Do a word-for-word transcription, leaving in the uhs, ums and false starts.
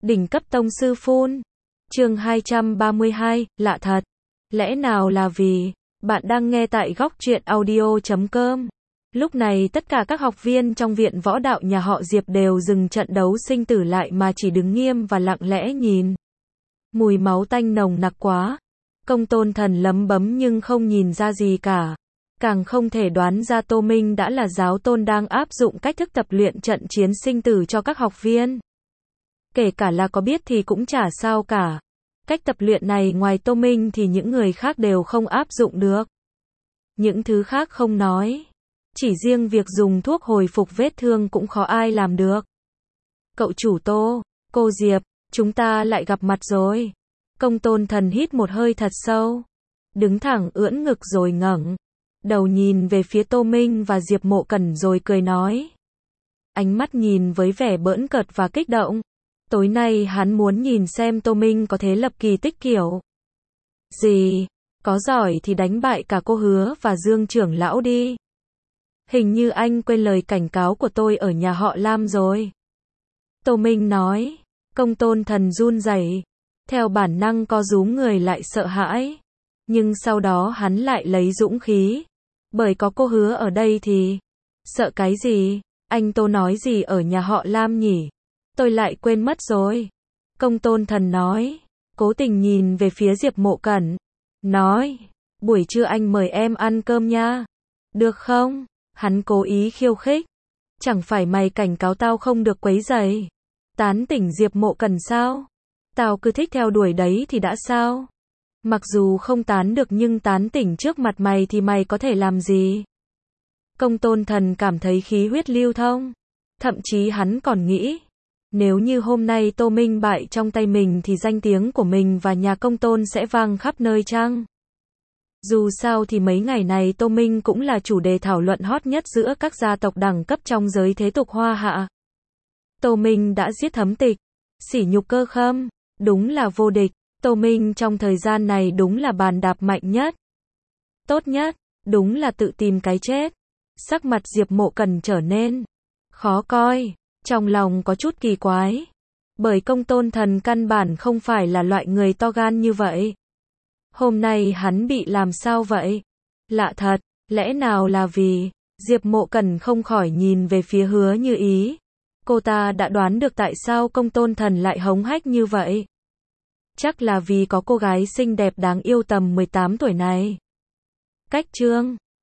Đỉnh cấp tông sư phun. Chương hai trăm ba mươi hai, lạ thật. Lẽ nào là vì, bạn đang nghe tại góc truyện audio chấm com. Lúc này tất cả các học viên trong viện võ đạo nhà họ Diệp đều dừng trận đấu sinh tử lại mà chỉ đứng nghiêm và lặng lẽ nhìn. Mùi máu tanh nồng nặc quá. Công Tôn Thần lấm bấm nhưng không nhìn ra gì cả. Càng không thể đoán ra Tô Minh đã là giáo tôn đang áp dụng cách thức tập luyện trận chiến sinh tử cho các học viên. Kể cả là có biết thì cũng chả sao cả. Cách tập luyện này ngoài Tô Minh thì những người khác đều không áp dụng được. Những thứ khác không nói. Chỉ riêng việc dùng thuốc hồi phục vết thương cũng khó ai làm được. Cậu chủ Tô, cô Diệp, chúng ta lại gặp mặt rồi. Công Tôn Thần hít một hơi thật sâu. Đứng thẳng ưỡn ngực rồi ngẩng đầu nhìn về phía Tô Minh và Diệp Mộ Cẩn rồi cười nói. Ánh mắt nhìn với vẻ bỡn cợt và kích động. Tối nay hắn muốn nhìn xem Tô Minh có thể lập kỳ tích kiểu gì, có giỏi thì đánh bại cả cô Hứa và Dương trưởng lão đi. Hình như anh quên lời cảnh cáo của tôi ở nhà họ Lam rồi. Tô Minh nói. Công Tôn Thần run rẩy, theo bản năng co rúm người lại sợ hãi. Nhưng sau đó hắn lại lấy dũng khí. Bởi có cô Hứa ở đây thì sợ cái gì? Anh Tô nói gì ở nhà họ Lam nhỉ? Tôi lại quên mất rồi. Công Tôn Thần nói. Cố tình nhìn về phía Diệp Mộ Cẩn. Nói. Buổi trưa anh mời em ăn cơm nha. Được không? Hắn cố ý khiêu khích. Chẳng phải mày cảnh cáo tao không được quấy rầy. Tán tỉnh Diệp Mộ Cẩn sao? Tao cứ thích theo đuổi đấy thì đã sao? Mặc dù không tán được nhưng tán tỉnh trước mặt mày thì mày có thể làm gì? Công Tôn Thần cảm thấy khí huyết lưu thông. Thậm chí hắn còn nghĩ. Nếu như hôm nay Tô Minh bại trong tay mình thì danh tiếng của mình và nhà Công Tôn sẽ vang khắp nơi chăng? Dù sao thì mấy ngày này Tô Minh cũng là chủ đề thảo luận hot nhất giữa các gia tộc đẳng cấp trong giới thế tục Hoa Hạ. Tô Minh đã giết Thấm Tịch, sỉ nhục Cơ Khâm, đúng là vô địch. Tô Minh trong thời gian này đúng là bàn đạp mạnh nhất. Tốt nhất, đúng là tự tìm cái chết. Sắc mặt Diệp Mộ Cẩn trở nên khó coi, trong lòng có chút kỳ quái. Bởi Công Tôn Thần căn bản không phải là loại người to gan như vậy. Hôm nay hắn bị làm sao vậy? Lạ thật, lẽ nào là vì... Diệp Mộ Cẩn không khỏi nhìn về phía Hứa Như Ý. Cô ta đã đoán được tại sao Công Tôn Thần lại hống hách như vậy. Chắc là vì có cô gái xinh đẹp đáng yêu tầm mười tám tuổi này. Cách chương